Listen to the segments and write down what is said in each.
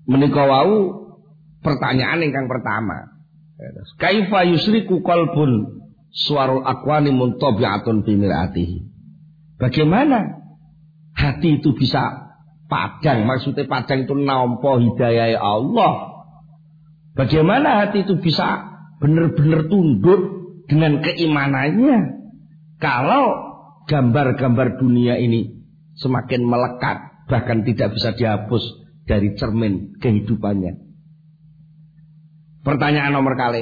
Menika wau pertanyaan ingkang pertama. Kaifa yusriku qalbun suarul aqwani muntabi'atun bi mir'atihi. Bagaimana hati itu bisa padang? Maksudnya padang itu nampa hidayah Allah. Bagaimana hati itu bisa benar-benar tunduk dengan keimanannya kalau gambar-gambar dunia ini semakin melekat, bahkan tidak bisa dihapus dari cermin kehidupannya. Pertanyaan nomor kali,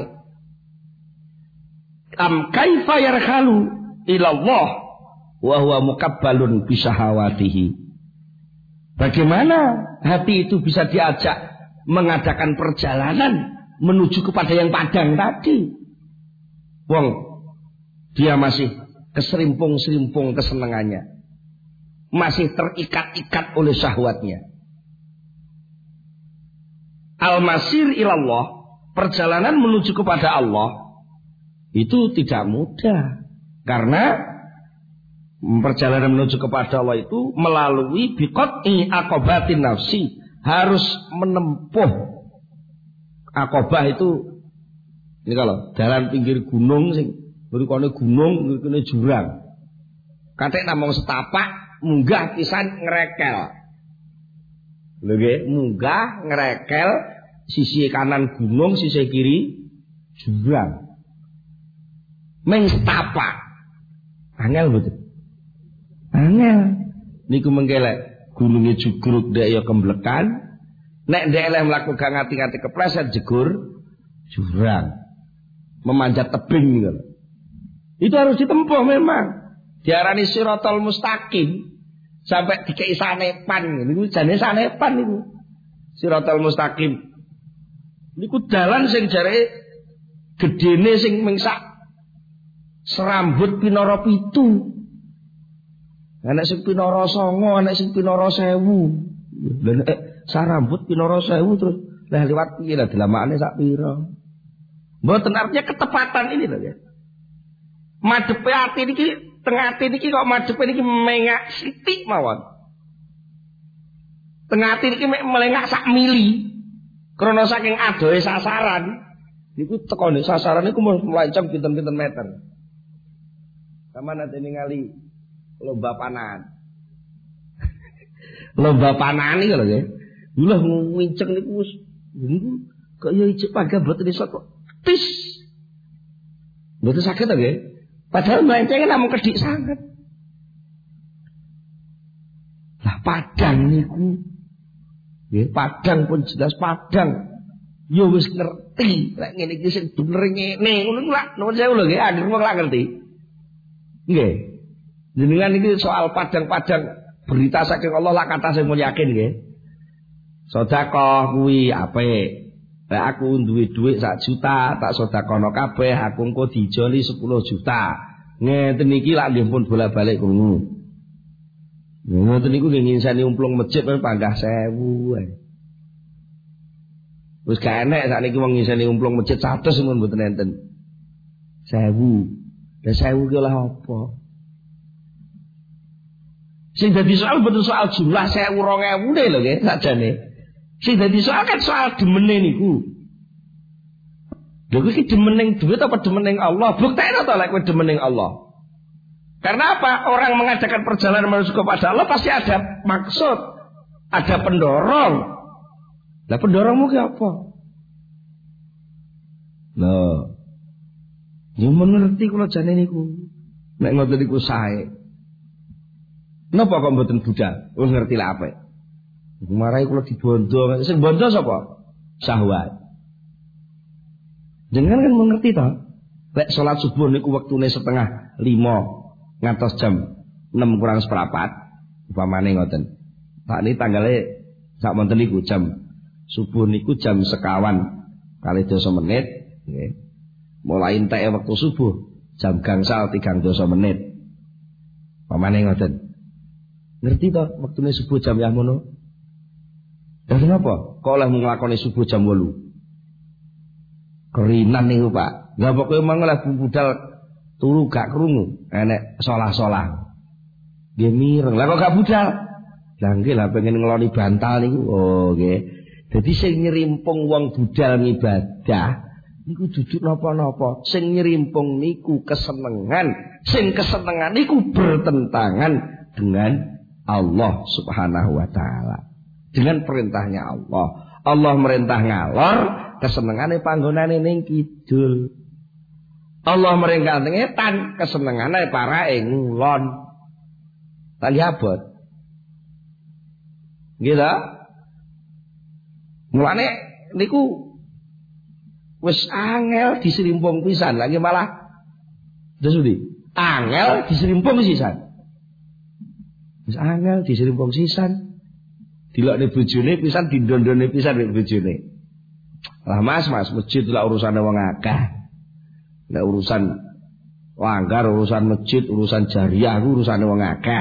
kaifa yarhalu ilallah wa huwa mukabbalun bisahawatihi. Bagaimana hati itu bisa diajak mengadakan perjalanan menuju kepada yang padang tadi? Wong dia masih keserimpung-serimpung kesenangannya, masih terikat-ikat oleh syahwatnya. Al-masir ilallah, perjalanan menuju kepada Allah itu tidak mudah, karena perjalanan menuju kepada Allah itu melalui biqat'i aqobatin nafsi, harus menempuh aqobah itu. Ini kalau jalan pinggir gunung sing berikone gunung, berikone jurang, katek namung setapak munggah pisan ngrekel. Lho nggih, munggah ngrekel sisi kanan gunung, sisi kiri jurang. Meng setapak. Angel mboten? Angel. Niku mengkelek gununge jugruk ndek ya kemblekan. Nek ndek eleh mlaku gak ngati-ngati kepleset jegur jurang. Memanjat tebing gitu. Itu harus ditempuh memang. Diarani siratal mustaqim. Sampai dikei sanepan niku jane sanepan niku. Siratal mustaqim. Niku dalan sing jare gedene sing mengsak serambut pinara 7. Ana sing pinara 9, ana sing pinara 1000. Lha nek sarambut pinara 1000 terus lah liwat piye lah delamakane sak pira. Mboten artinya ketepatan ini lho ya. Madhepe ati niki, tengah ati niki kok madhepe niki mengak sithik mawon. Tengah ati niki melengak sak mili. Krana saking adohe sasaran. Niku tekone sasaran niku mlancong pinten-pinten meter. Sampeyan ate ningali lomba panahan. Lomba panahan iki lho nggih. Lha nginceng niku wis niku kok ya ijek pagah boten iso kok. Tis. Mboten saged to nggih. Padahal melencengnya namung kedik sanget. Lah padang niku. Nggih, padang pun jelas padang. Ya wis ngerti, lek ngene iki sing bener ngene. Ngono ku lak nuwun sewu lho nggih, anggere wong lak ngerti. Nggih. Jenengan iki soal padang-padang berita saking Allah lak kata sing mun yakin nggih. Sedekah kuwi apik. Lek aku duwe dhuwit 1 juta, tak sedekahno kabeh, aku engko dijoli 10 juta. Ngeten iki lak nggih pun bolak-balik krungu. Ngoten niku nggih nginsani umplung masjid panggah 1000 ae. Wis gak enek sakniki wong nginsani umplung masjid 100 mun mboten enten. 1000. Lah 1000 ki oleh apa? Sing dadi soal betul soal jumlah 1000 2000 lho nggih sakjane. Sing dadi soal kan soal demene niku. Lha iki demening duit apa demening Allah? Buktekno to lek kowe demening Allah. Karena apa? Orang mengadakan perjalanan menuju kepada Allah pasti ada maksud, ada pendorong. Lah pendorongmu ki apa? Loh. Yo mengerti kula jane niku. Nek ngoten niku sae. Napa kok mboten budal? Wis ngerti lah apik. Marai kula dibondo, sing bondo sapa? Syahwat. Jenengan kan mengerti to? Lek salat subuh niku wektune 4:30 ngantos jam 6 kurang seperempat, upamane ngoten. Pak niki tanggale sak monten niku jam subuh niku jam 1:12 menit, nggih. Mulai entek wektu subuh jam gangsal 3:30 menit. Upamane ngoten. Ngerti to wektune subuh jam yang ngono? Lah kenapa? Kok oleh nglakoni subuh jam 8? Kerinan niku, Pak. Lah pokoke mangalah budal turu gak krungu, enek solah-solah. Nggih mireng. Lah kok gak budal? Lah nggih lah pengen ngeloni bantal niku. Oh nggih. Dadi sing nyrimpung wong budal ngibadah niku duduk napa-napa. Sing nyrimpung niku kesenengan, sing kesenengan niku bertentangan dengan Allah Subhanahu wa taala. Dengan perintahnya Allah. Allah merintah ngalor, kesenengane panggonane ning kidul. Allah merintah ngetan, kesenengane parae ngulon. Tali abot. Gitu. Mulane niku wis angel diserimpung pisan, lagi malah desudi. Angel diserimpung sisan. Wis angel diserimpung sisan. Dilokne bojone pisan, dindondone pisan nek bojone. Lah Mas, masjid lah urusane wong akeh. Nek urusan langgar, urusan masjid, urusan jariah ku urusane wong akeh.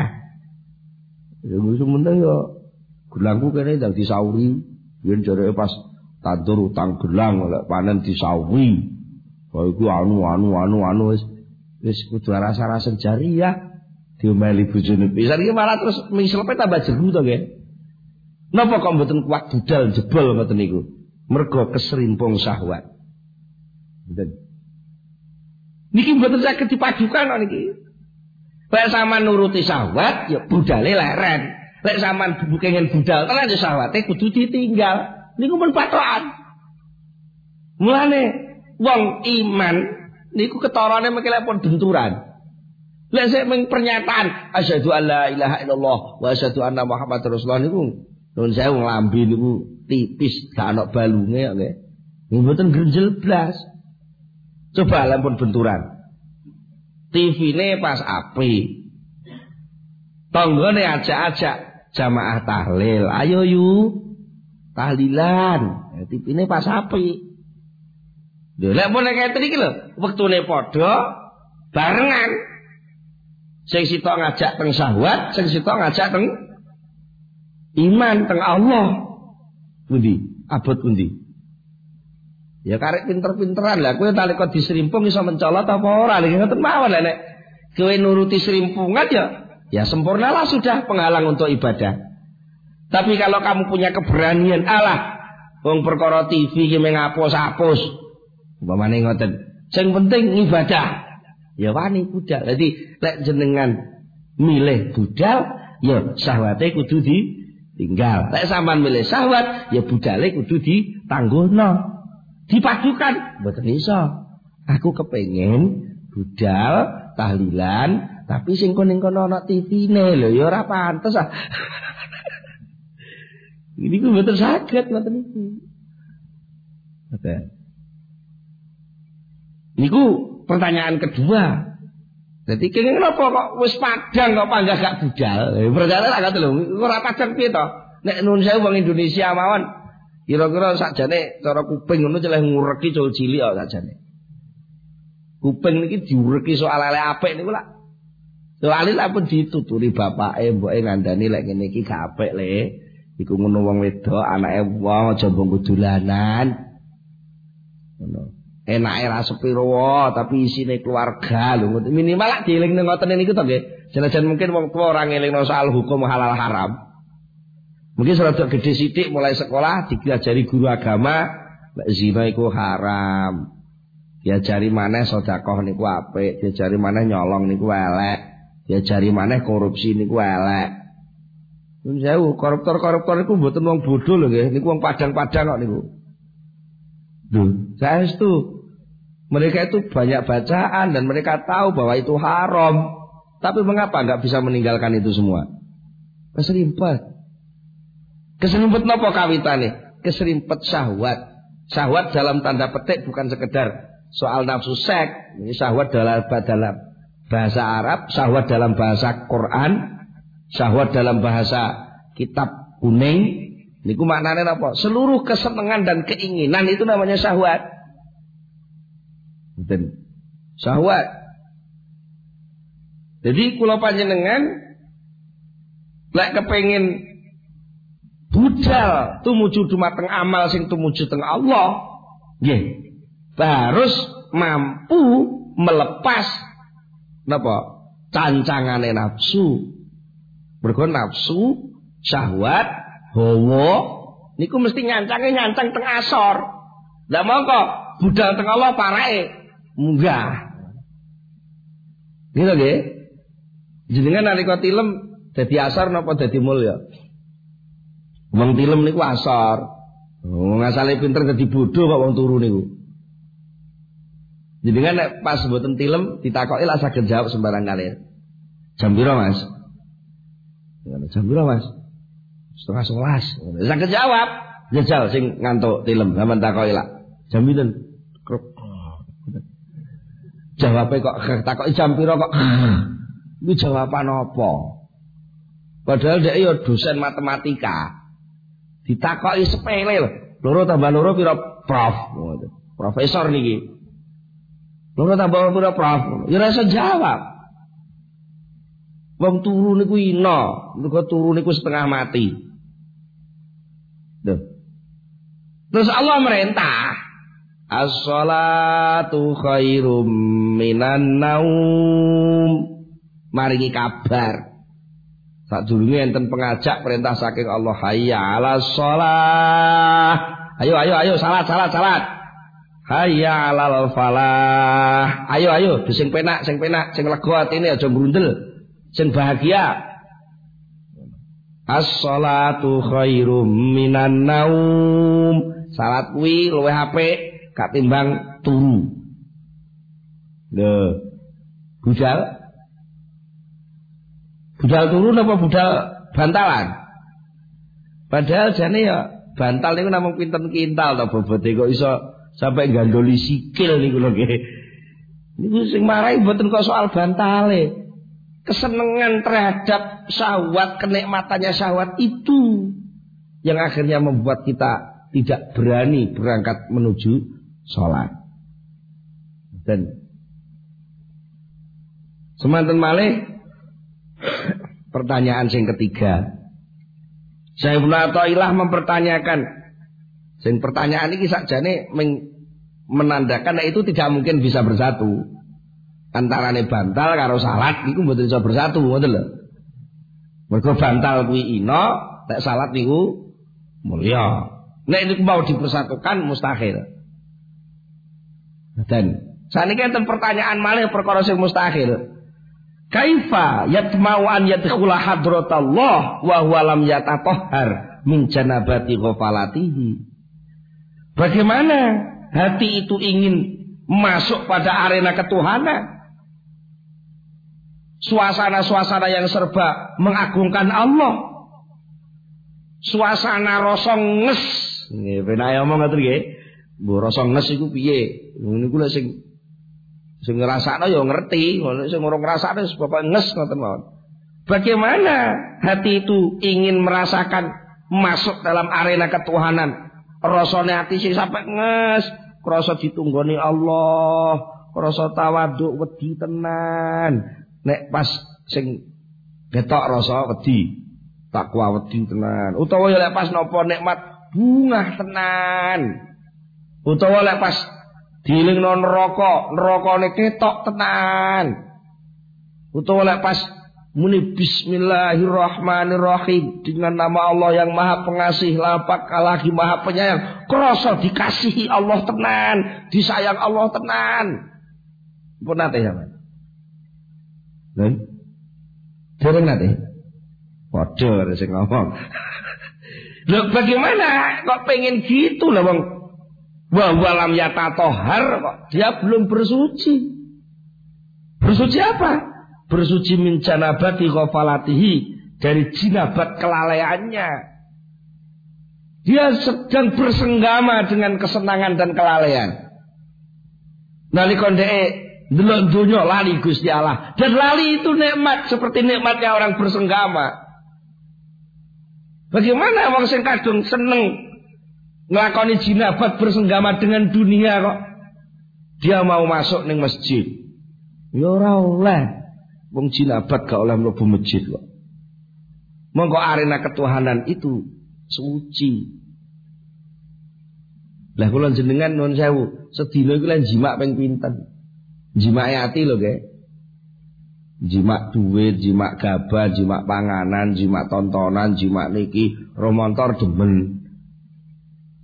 Ya wis meneng yo gelangku kene ndang disauri. Yen jareke pas tandur utang gelang lek panen disauri. Kok iku anu wis kudu rasa-rasa jariah. Diomeli bojone pisan iki malah terus mislepe tambah jeru to nggih. Napa kok mboten kuat budal jebol ngoten niku? Mergo keserimpung syahwat. Mboten. Niki mboten saged dipadukan kok niki. Lek sampean nuruti syahwat ya budale leren. Lek sampean kepengin budal tenan ya syahwate kudu ditinggal. Niku men patokan. Mulane wong iman niku ketarane mengki lek pun benturan. Lek sik mung pernyataan asyhadu alla ilaha illallah wa asyhadu anna muhammadar rasulullah niku nun sewu nglambi niku tipis gak ana balunge kok nggih. Mboten grenjel blas. Coba lampun benturan. TV-ne pas api. Tanggane ajak-ajak jamaah tahlil. Ayo yu tahlilan. TV-ne pas api. Lho lek mun kaya iki lho, wektune padha barengan. Sing sitok ngajak teng syahwat, sing sitok ngajak teng iman teng Allah. Pundi? Abot pundi? Ya karek pinter-pinteran lah kowe nalika diserimpung iso mencolot apa ora lha ngoten mawon nek kowe nuruti serimpungan ya sempurnalah sudah penghalang untuk ibadah. Tapi kalau kamu punya keberanian alah wong perkara TV ki mung ngapus-apus umpamane ngoten. Sing penting ibadah. Ya wani budal. Dadi lek jenengan milih budal ya syahwate kudu ditinggal. Lek sampean milih syahwat ya budale kudu ditangguhno. Dipadukan mboten iso. Aku kepengin budal tahlilan tapi sing kono ana TV-ne lho ya ora pantes ah. Ini ku mboten saged ngoten iki. Ngoten. Niku pertanyaan kedua. Jadi kenging napa kok wis padang kok panggah gak budal. Perjalanan lah ngoten lho. Ora padang piye to? Nek nun sewu wong Indonesia mawon kira-kira sakjane cara kuping ngono celeh ngureki cul cilik kok sakjane. Kuping niki diureki soal ale apik niku lak. Soale lak pun dituturi bapake, mboke ngandani lek ngene iki gak apik le. Iku ngono wong wedok anake wong aja mbok dolanan. Ngono. Enake ra sepiro tapi isine keluarga lho. Minimal lak dielingne ngoten niku to nggih. Jane-jane mungkin wong tuwa ora ngelingno soal hukum halal haram. Mungkin serada gede sithik mulai sekolah diajari guru agama zina iku haram. Diajari maneh sedekah niku apik, diajari maneh nyolong niku elek, diajari maneh korupsi niku elek. Nun sewu koruptor-koruptor niku mboten wong bodho lho nggih, niku wong padang-padang kok niku. Lho, saestu mereka itu banyak bacaan dan mereka tahu bahwa itu haram. Tapi mengapa enggak bisa meninggalkan itu semua? Keserimpet. Keserimpet napa kawitane? Keserimpet syahwat. Syahwat dalam tanda petik bukan sekedar soal nafsu seks. Ini syahwat dalam bahasa Arab, syahwat dalam bahasa Quran, syahwat dalam bahasa kitab kuning. Niku maknane napa? Seluruh kesenangan dan keinginan itu namanya syahwat. Betul. Syahwat. Jadi kula panjenengan lek kepengin budal tumuju dumateng amal sing tumuju teng Allah nggih harus mampu melepas napa cancangane nafsu. Mergo nafsu, syahwat, hawa niku mesti nyancang teng asor. Lah mongko budal teng Allah parake munggah. Gitu nggih. Jenengan nalika tilem dadi asor napa dadi mulya? Wong tilem niku asor. Wong asale pinter dadi bodho kok wong turu niku. Jenengan nek pas mboten tilem ditakoki lak saged jawab sembarang kali. Jam pira, Mas? Jam pira, Mas? 10:30. Saged jawab. Jajal sing ngantuk tilem, sampean takoki lak. Jam pinten? Jawabe kok takoki jam pira kok. Iku jawaban apa? Padahal dhek ya dosen matematika. Ditakoki sepele lho. 2 tambah 2 pira, Prof? Profesor niki. 2 tambah 2 pira, Prof? Ya ora iso jawab. Wong turu niku ina, mergo turu niku setengah mati. Lho. Terus Allah merintah, as-shalatu khairum minan naum. Maringi kabar. Sadurunge enten pengajak perintah saking Allah, hayya 'alas shalah. Ayo salat. Hayya 'alal falah. Ayo sing penak, sing lega atine aja grundel. Sing bahagia. As-shalatu khairum minan naum. Salat kuwi luwih apik katimbang turu. Lho. Budal turu napa budal bantalan? Padahal jane ya bantal niku namung pinten kintal to bobote kok iso sampai gandoli sikil niku lho nggih. Niku sing marahi mboten kok soal bantale. Kesenangan terhadap syahwat, kenikmatannya syahwat itu yang akhirnya membuat kita tidak berani berangkat menuju sholat. Dan semanten malih pertanyaan yang ketiga. Syekh Ibnu Athaillah mempertanyakan, sing pertanyaan ini sakjane menandakan itu tidak mungkin bisa bersatu. Antarane bantal karo salat niku mboten bisa bersatu, ngoten lho. Mergo bantal kuwi ina, nek salat niku mulya. Nek niku mau dipersatukan mustahil. Dan saniki enten pertanyaan malih perkara sing mustahil. Kaifa yatma'u an yadkhula hadratallah wa huwa lam yatatahhar min janabati ghafalatihi. Bagaimana hati itu ingin masuk pada arena ketuhanan? Suasana-suasana yang serba mengagungkan Allah. Suasana rasa nges. Nggih, penak omong ngoten nggih. Mbok rasa nges iku piye? Niku lho sing ngrasakno ya ngerti, sing ora ngrasakne pokoke nges ngoten mawon. Bagaimana hati itu ingin merasakan masuk dalam arena ketuhanan? Rasane ati sing sampai nges, krasa ditunggoni Allah, krasa tawaduk wedi tenan. Nek pas sing betok rasa wedi, takwa wedi tenan. Utawa ya lek pas napa nikmat bungah tenan. Utawa lek pas dilingno nerakane ketok tenan. Utawa lek pas muni bismillahirrahmanirrahim dengan nama Allah yang Maha Pengasih lagi Maha Penyayang, krasa dikasihi Allah tenan, disayang Allah tenan. Pun nate ya, Mas. Lho. Dereng nate. Padha sing ngomong. Lho bagaimana kok pengen gitu lho wong wa walam yatatohar kok dia belum bersuci. Bersuci apa? Bersuci min janabati ghafalatihi, dari jinabat kelalaiannya. Dia sedang bersenggama dengan kesenangan dan kelalaian. Nalika ndeke ndelok donya lali Gusti Allah. Dan lali itu nikmat seperti nikmatnya orang bersenggama. Bagaimana wong sing kadung seneng nglakoni jinabat bersenggama dengan dunia kok dia mau masuk ning masjid? Ya ora oleh. Wong jinabat gak oleh mlebu masjid kok. Monggo arena ketuhanan itu suci. Lah kula jenengan nuwun sewu, sedina iku lan jimak ping pinten? Jimak ati lho, nggih. Jimak duit, jimak gabah, jimak panganan, jimak tontonan, jimak niki romontor demen.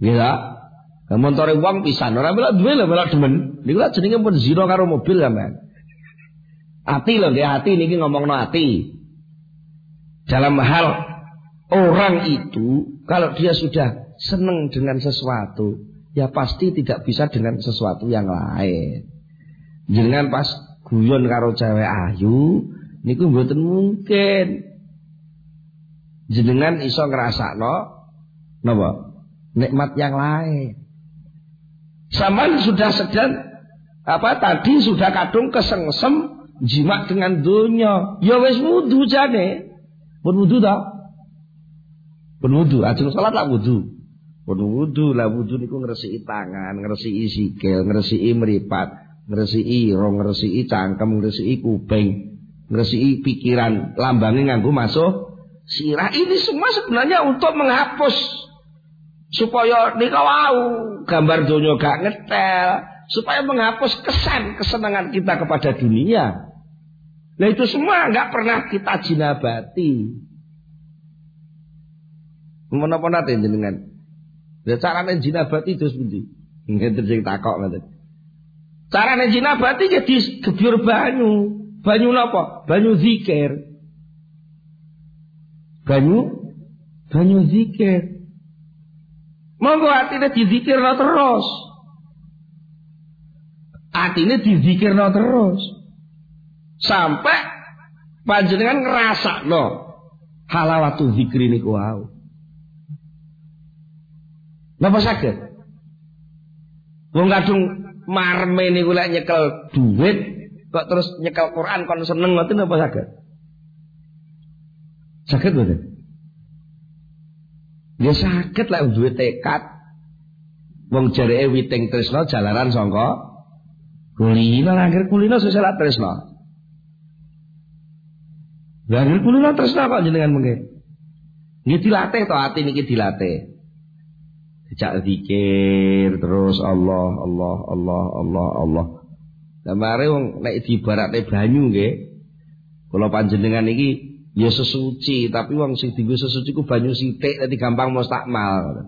Nggih ta? Montore wong pisan ora melok duwe lho melok demen. Niku lak jenenge pun zina karo mobil sampean. Ati lho nggih ati niki ngomongno ati. Dalam hal orang itu kalau dia sudah senang dengan sesuatu, ya pasti tidak bisa dengan sesuatu yang lain. Jenengan pas guyon karo cewek ayu niku mboten mungkin jenengan iso ngrasakno napa nikmat yang lain. Sampeyan sudah sedang tadi sudah kadung kesengsem jimat dengan dunya. Ya wis wudu jane. Pun wudu ta? Pun wudu, ajeng salat lah wudu. Pun wudu lah wudu niku ngresiki tangan, ngresiki sikil, ngresiki mripat, ngresiki irung, ngresiki cangkem, ngresiki kuping, ngresiki pikiran, lambange nganggo masuk sirah. Ini semua sebenarnya untuk menghapus supaya nika wau gambar donya gak ngetel, supaya menghapus kesenangan kita kepada dunia. Nah itu semua enggak pernah kita jinabati. Menapa nate jenengan? Lah carane jinabati terus pundi? Ngeten sing takok ngoten. Carane jinabati ya digebyur banyu. Banyu napa? Banyu zikir. Banyu zikir. Monggo atine dizikirno terus. Atine dizikirno terus. Sampai panjenengan ngrasakno halawatu zikri niku wau. Napa saged? Wong kadung marme niku lek nyekel duit kok terus nyekel Quran kon seneng ngoten napa saged? Saged mboten? Ya saged lek duwe tekad. Wong jareke witing tresna jalaran sangka kulino, akhir kulino sesela tresna. Akhir kulino tresna kok jenengan mengke. Nggih dilatih to ati niki dilatih. Dijak zikir terus Allah. Lah mare wong nek diibaratne banyu nggih. Kula panjenengan iki ya sesuci, tapi wong sing dienggo sesuci ku banyu sithik dadi gampang mustakmal.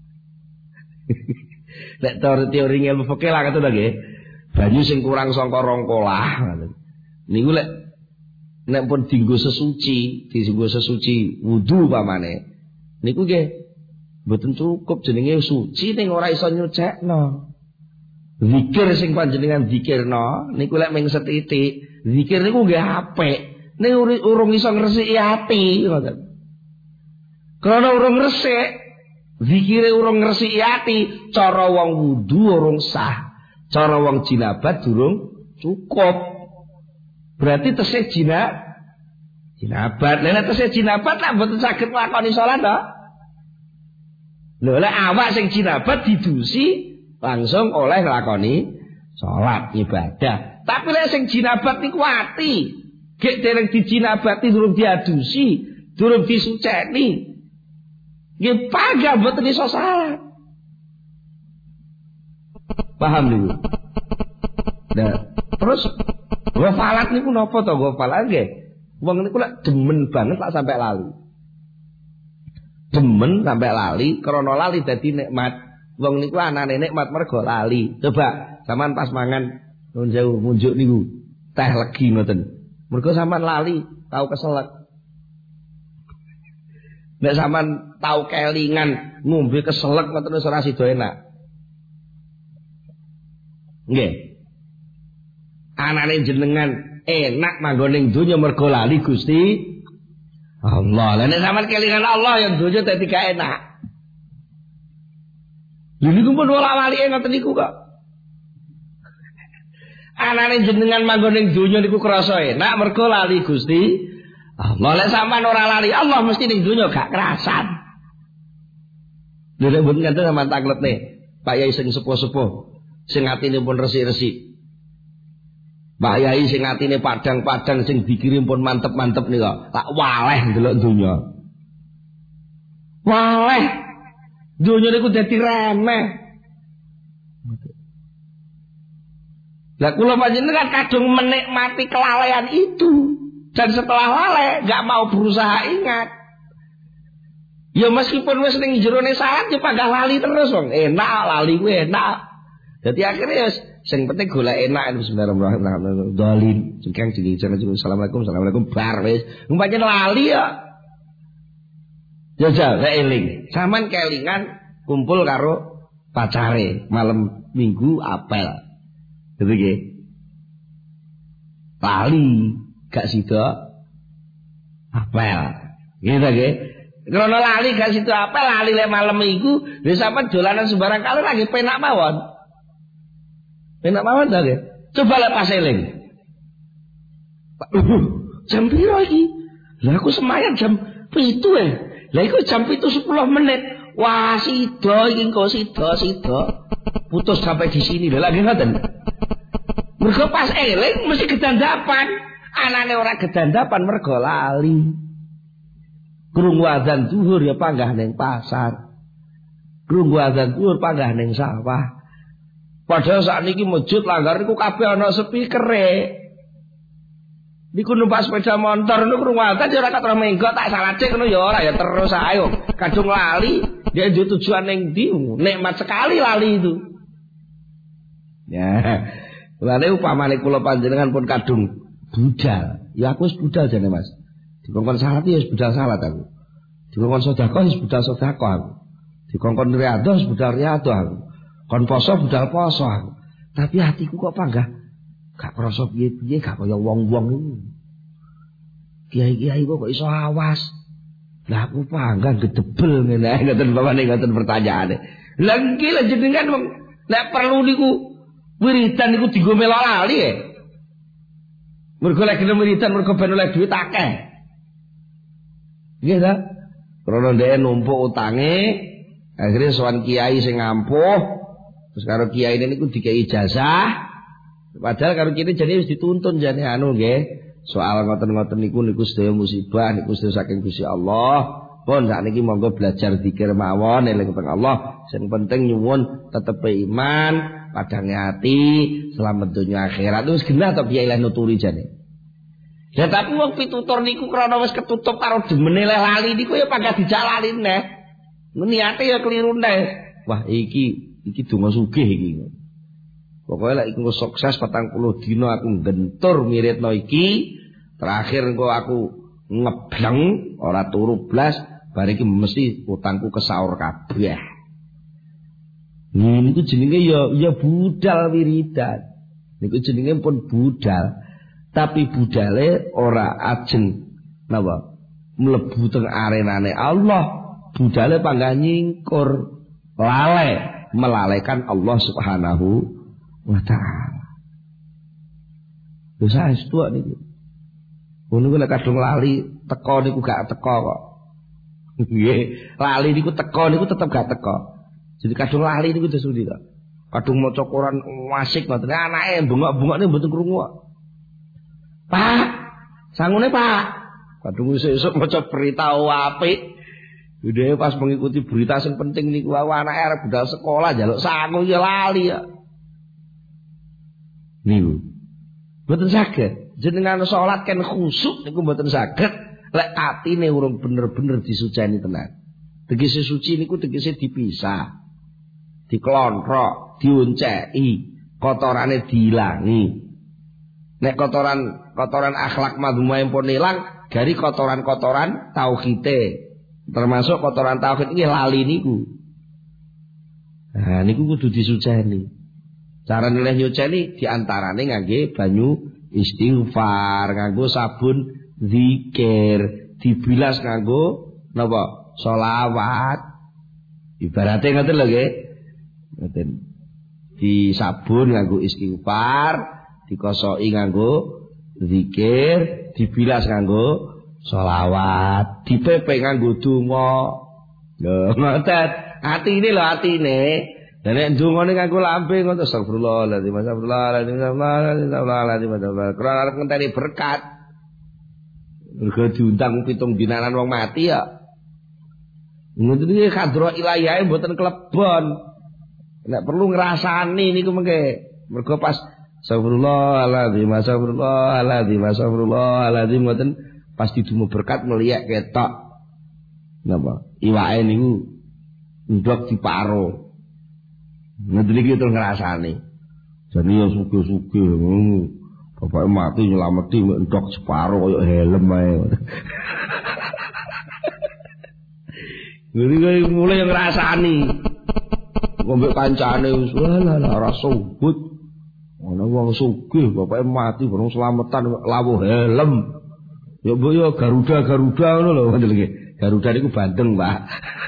Nek teori ilmu fikih lah ngoten nggih. Banyu sing kurang saka 2 kolah. Niku nek pun dienggo sesuci, wudu pamane. Niku nggih mboten cukup jenenge suci ning ora iso nyucekno. Zikir sing panjenengan zikirno niku lek mung setitik, zikir niku nggih apik. Ning urung iso ngresiki ati ngoten. Karena urung ngresik, zikire urung ngresiki ati, cara wong wudu urung sah. Cara wong jinabat durung cukup. Berarti tesih jinabat. Nek tesih jinabat lak mboten saged nglakoni salat to. Lho lek awak sing jinabat didusi langsung oleh nglakoni salat ibadah. Tapi lek sing jinabat niku ati, gek dereng dijinabati durung diadusi, durung disuceni. Nggih pagah mboten iso salat. Paham niku? Nah, terus ghafalat niku napa to ghafalat nggih? Wong niku lek demen banget lak sampai lali. Demen sampai lali, krana lali dadi nikmat. Wong niku anane nikmat mergo lali. Coba sampean pas mangan munjuk niku teh legi ngoten. Mergo sampean lali, tau keselak. Nek sampean tau kelingan ngombe keselak ngoten wis ora sida enak. Nggih. Anane jenengan enak manggon ning donya mergo lali Gusti Allah. Lah nek sampean kelingan Allah yang donya dadi gak enak. Lha niku pun ora walike ngoten niku kok. Anane jenengan manggon ning donya niku krasa enak mergo lali Gusti Allah. Lek sampean ora lali Allah mesti ning donya gak kerasan. Lha nek mboten ngenten sampean takletne Pak Yai sing sepuh-sepuh sing atine pun resik-resik. Pak Yai sing atine padang-padang sing dikirim pun mantep-mantep nika. Tak waleh ndelok donya. Waleh. Donya niku dadi remeh. Lah kula panjenengan kadung menikmati kelalaian itu dan setelah lalai enggak mau berusaha ingat. Ya meskipun wis ning jerone salat ya panggah lali terus wong. Enak lali kuwi enak. Dadi akhirnya sing penting golek enak bismillahirrahmanirrahim. Dalin cengkeng assalamualaikum bar wis. Umpamane lali ya. Ya eling. Saman kelingan kumpul karo pacare malam Minggu apel. Gitu nggih. Lali gak sida apel. Gitu nggih. Krono lali gak situ apa lali le malam Minggu wis sampean dolanan sembarang kali lagi penak mawon. Penak mawon ta nggih. Coba lek pas eling. Jam piro iki? Lah aku semayang jam 7 Lah iku jam 7:10 menit. Wah, sida iki kok sida. Putus sampai di sini lho lagi ngoten. Mergo pas eling mesti gedandapan. Anane ora gedandapan mergo lali. Krungu adzan zuhur ya panggah ning pasar. Krungu adzan zuhur panggah ning sawah. Padahal sakniki masjid langgar niku kabeh ana spikere. Niku numpak sepeda motor niku krungu adzan ya ora kathah menggo tak salacik ngono ya ora ya terus ayo. Kadung lali dia tujuan ning ndi nikmat sekali lali itu. Ya. Lha upamane kula panjenengan pun kadung budal. Ya aku wis budal jane Mas. Dikongkon salat ya wis budal salat aku. Dikongkon sedekah wis budal sedekah aku. Dikongkon riyadhah wis budal riyadhah aku. Kon poso budal poso aku. Tapi hatiku kok panggah gak krasa piye-piye gak kaya wong-wong iki. Kiai-kiai kok iso awas. Lah aku panggah gedebel ngene ngoten pamane ngoten pertanyaane. Lah iki lha jenengan wong nek perlu niku wiridan niku dienggo melok lali ya. Mergo lek gelem wiridan mergo ben oleh duit akeh. Nggih ta? Krono dhek numpuk utange, akhirnya sowan kiai sing ngampuh, terus karo kiai niku dikei ijazah. Padahal karo kene jane wis dituntun jane anu nggih. Soal ngoten-ngoten niku sedaya musibah, niku sedaya saking Gusti Allah. Pun sakniki monggo belajar zikir mawon eling teng Allah. Sing penting nyuwun tetep iman, padange ati, selamat dunya akhirat. Wis genah to piye leh nuturi jane. Ya tapi wong pitutur niku krana wis ketutup karo demene leh lali niku ya panggah dijalani neh. Niate ya keliru neh. Wah iki donga sugih iki. Pokoke lek iku sukses 40 dina aku gentur miritno iki, terakhir engko aku ngebleng ora turu blas, bar iki mesti utangku kesaur kabeh. Niku jenenge ya budal wiridan. Niku jenenge pun budal. Tapi budale ora ajeng napa mlebu teng arenane Allah. Budale panggah nyingkur melalaikan Allah Subhanahu wa ta'ala. Lho saestu niku. Ngono nek kadung lali teko niku gak teko kok. Nggih, lali niku teko niku tetep gak teko. Jadi kadung lali niku desudi kok. Kadung maca Quran wasik ngoten. Anake bengok-bengokne mboten krungu kok. Pak, sangune Pak. Kadung esuk maca berita apik. Dhewe pas mengikuti berita sing penting niku anake arep budal sekolah njaluk sangu ya lali ya. Niku. Mboten saged. Jenengan salat kan khusyuk niku mboten saged lek atine urung bener-bener disuceni tenan. Tegese suci niku tegese dipisah. Diklontrok, dionceki, kotorane diilangi. Nek kotoran akhlak madhumah pun ilang, dari kotoran-kotoran tauhide. Termasuk kotoran tauhid iki lali niku. Nah niku kudu disuceni. Cara nilai nyuceni diantarane ngangge banyu istighfar, nganggo sabun zikir, dibilas nganggo napa? Sholawat. Ibaratnya ngoten lho nggih. Ngoten. Di sabun nganggo istighfar, dikosoki nganggo zikir, dibilas nganggo sholawat, dipepe nganggo donga. Lho ngoten. Atine lho atine. Lah nek ndongane nganggo lambe ngono astagfirullahaladzim karena arep ngenteni berkat. Mergo diundang 7 dinanan wong mati ya. Ngoten iki kadro ilayahe mboten klebon. Nek perlu ngrasani niku mengke. Mergo pas astagfirullahaladzim ngoten pas didumu berkat meliak ketok. Napa? Iwake niku ndok diparo. Ngene iki terus ngrasani. Jane yo sugih-sugih ngono. Bapake mati nyelameti ndok separo kaya helm ae. Ngene mulai ngrasani. Ngombe kancane wis ora subut. Ana wong sugih bapake mati bareng slametan lawuh helm. Ya mbok yo Garuda ngono lho ngoten iki. Garuda niku bandeng, Pak.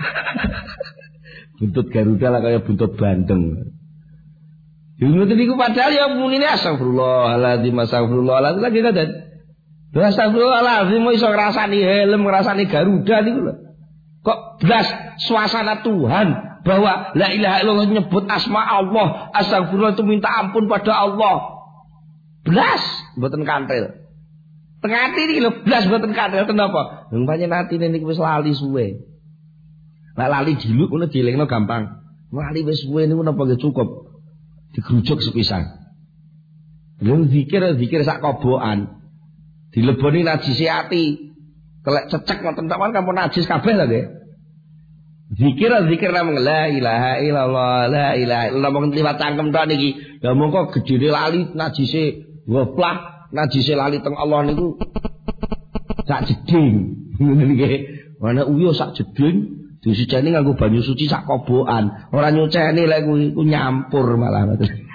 Buntut Garuda lah kaya buntut bandeng. Ngoten niku padahal ya munine astagfirullahaladzim lagi ngoten. Astagfirullahaladzim iso ngrasani helm, ngrasani Garuda niku lho. Kok blas suasana Tuhan bahwa la ilaha illallah nyebut asma Allah, astagfirullah itu minta ampun pada Allah. Blas mboten kantil. Tengah ati iki lho blas mboten kantil kenapa? Wong panjenengan atine niku wis lali suwe. Lah lali diluk ngono dielingno gampang. Lali wis suwe niku napa nggih cukup digrujuk sepisan. Lha zikir sak kobokan. Dileboni najise ati. Kelek cecek ngoten tok kan kampun najis kabeh lho nggih. Zikir namung la ilaha illallah la ilaha illallah mung liwat cangkem tok niki. Ya mongko gedene lali najise goplak, najise lali teng Allah niku sak jeding. Ngene nggih. Ana uyo sak jeding disuceni nganggo banyu suci sak kobokan. Ora nyuceni lek kuwi ku nyampur malah.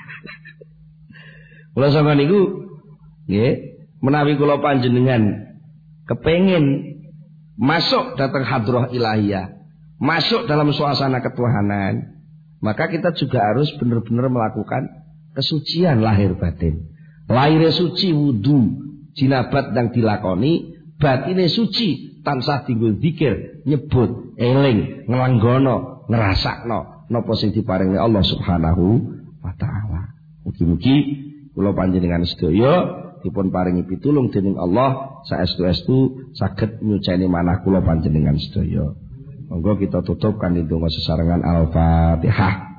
Kula sampeyan niku nggih menawi kula panjenengan kepengin masuk datang hadrah ilahiyah, masuk dalam suasana ketuhanan, maka kita juga harus benar-benar melakukan kesucian lahir batin. Lahirnya suci wudu, jinabat yang dilakoni, batine suci tansah tinggal zikir, nyebut, eling, ngelanggono, ngerasakno napa sing diparingi Allah Subhanahu wa taala. Mugi-mugi kula panjenengan sedaya dipun paringi pitulung dening Allah saestu-estu saged nyuceni manah kula panjenengan sedaya. Monggo kita tutup kanthi donga sesarengan Al-Fatihah.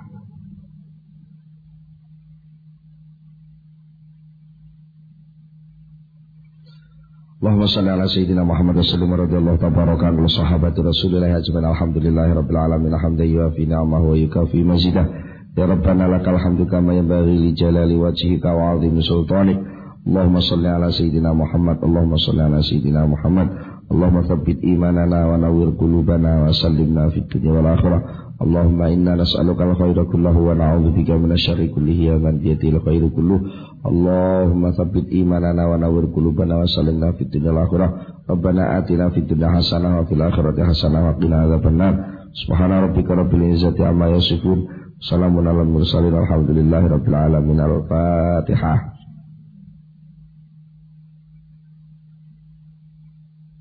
Allahumma shalli ala sayyidina Muhammad wa sallim radhiyallahu tabaraka an sahabati Rasulillah ajmain alhamdulillahi rabbil alamin hamdan yuafi ni'amahu wa yukafi mazidah. Ya Rabbana lakal hamdu kama yanbaghi li jalali wajhika wa 'azimi sultanik. Allahumma salli ala sayyidina Muhammad, Allahumma salli ala sayyidina Muhammad, Allahumma tsabbit imanana wa nawwir qulubana wa sallimna fid dunya wal akhirah. Allahumma inna nas'aluka al-khaira kullahu wa na'udzubika minasyarri kullihi ya man biyadihil khairu kulluh. Allahumma tsabbit imanana wa nawwir qulubana wa sallimna fid dunya wal akhirah. Rabbana atina fid dunya hasanah wa fil akhirati hasanah wa qina adzabannar. Subhana rabbika rabbil izzati amma yasifun. Salamun alal mursalin alhamdulillahi rabbil alamin. Al-Fatihah.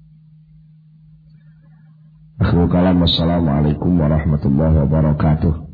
Akhirul kalam, wassalamualaikum warahmatullahi wabarakatuh.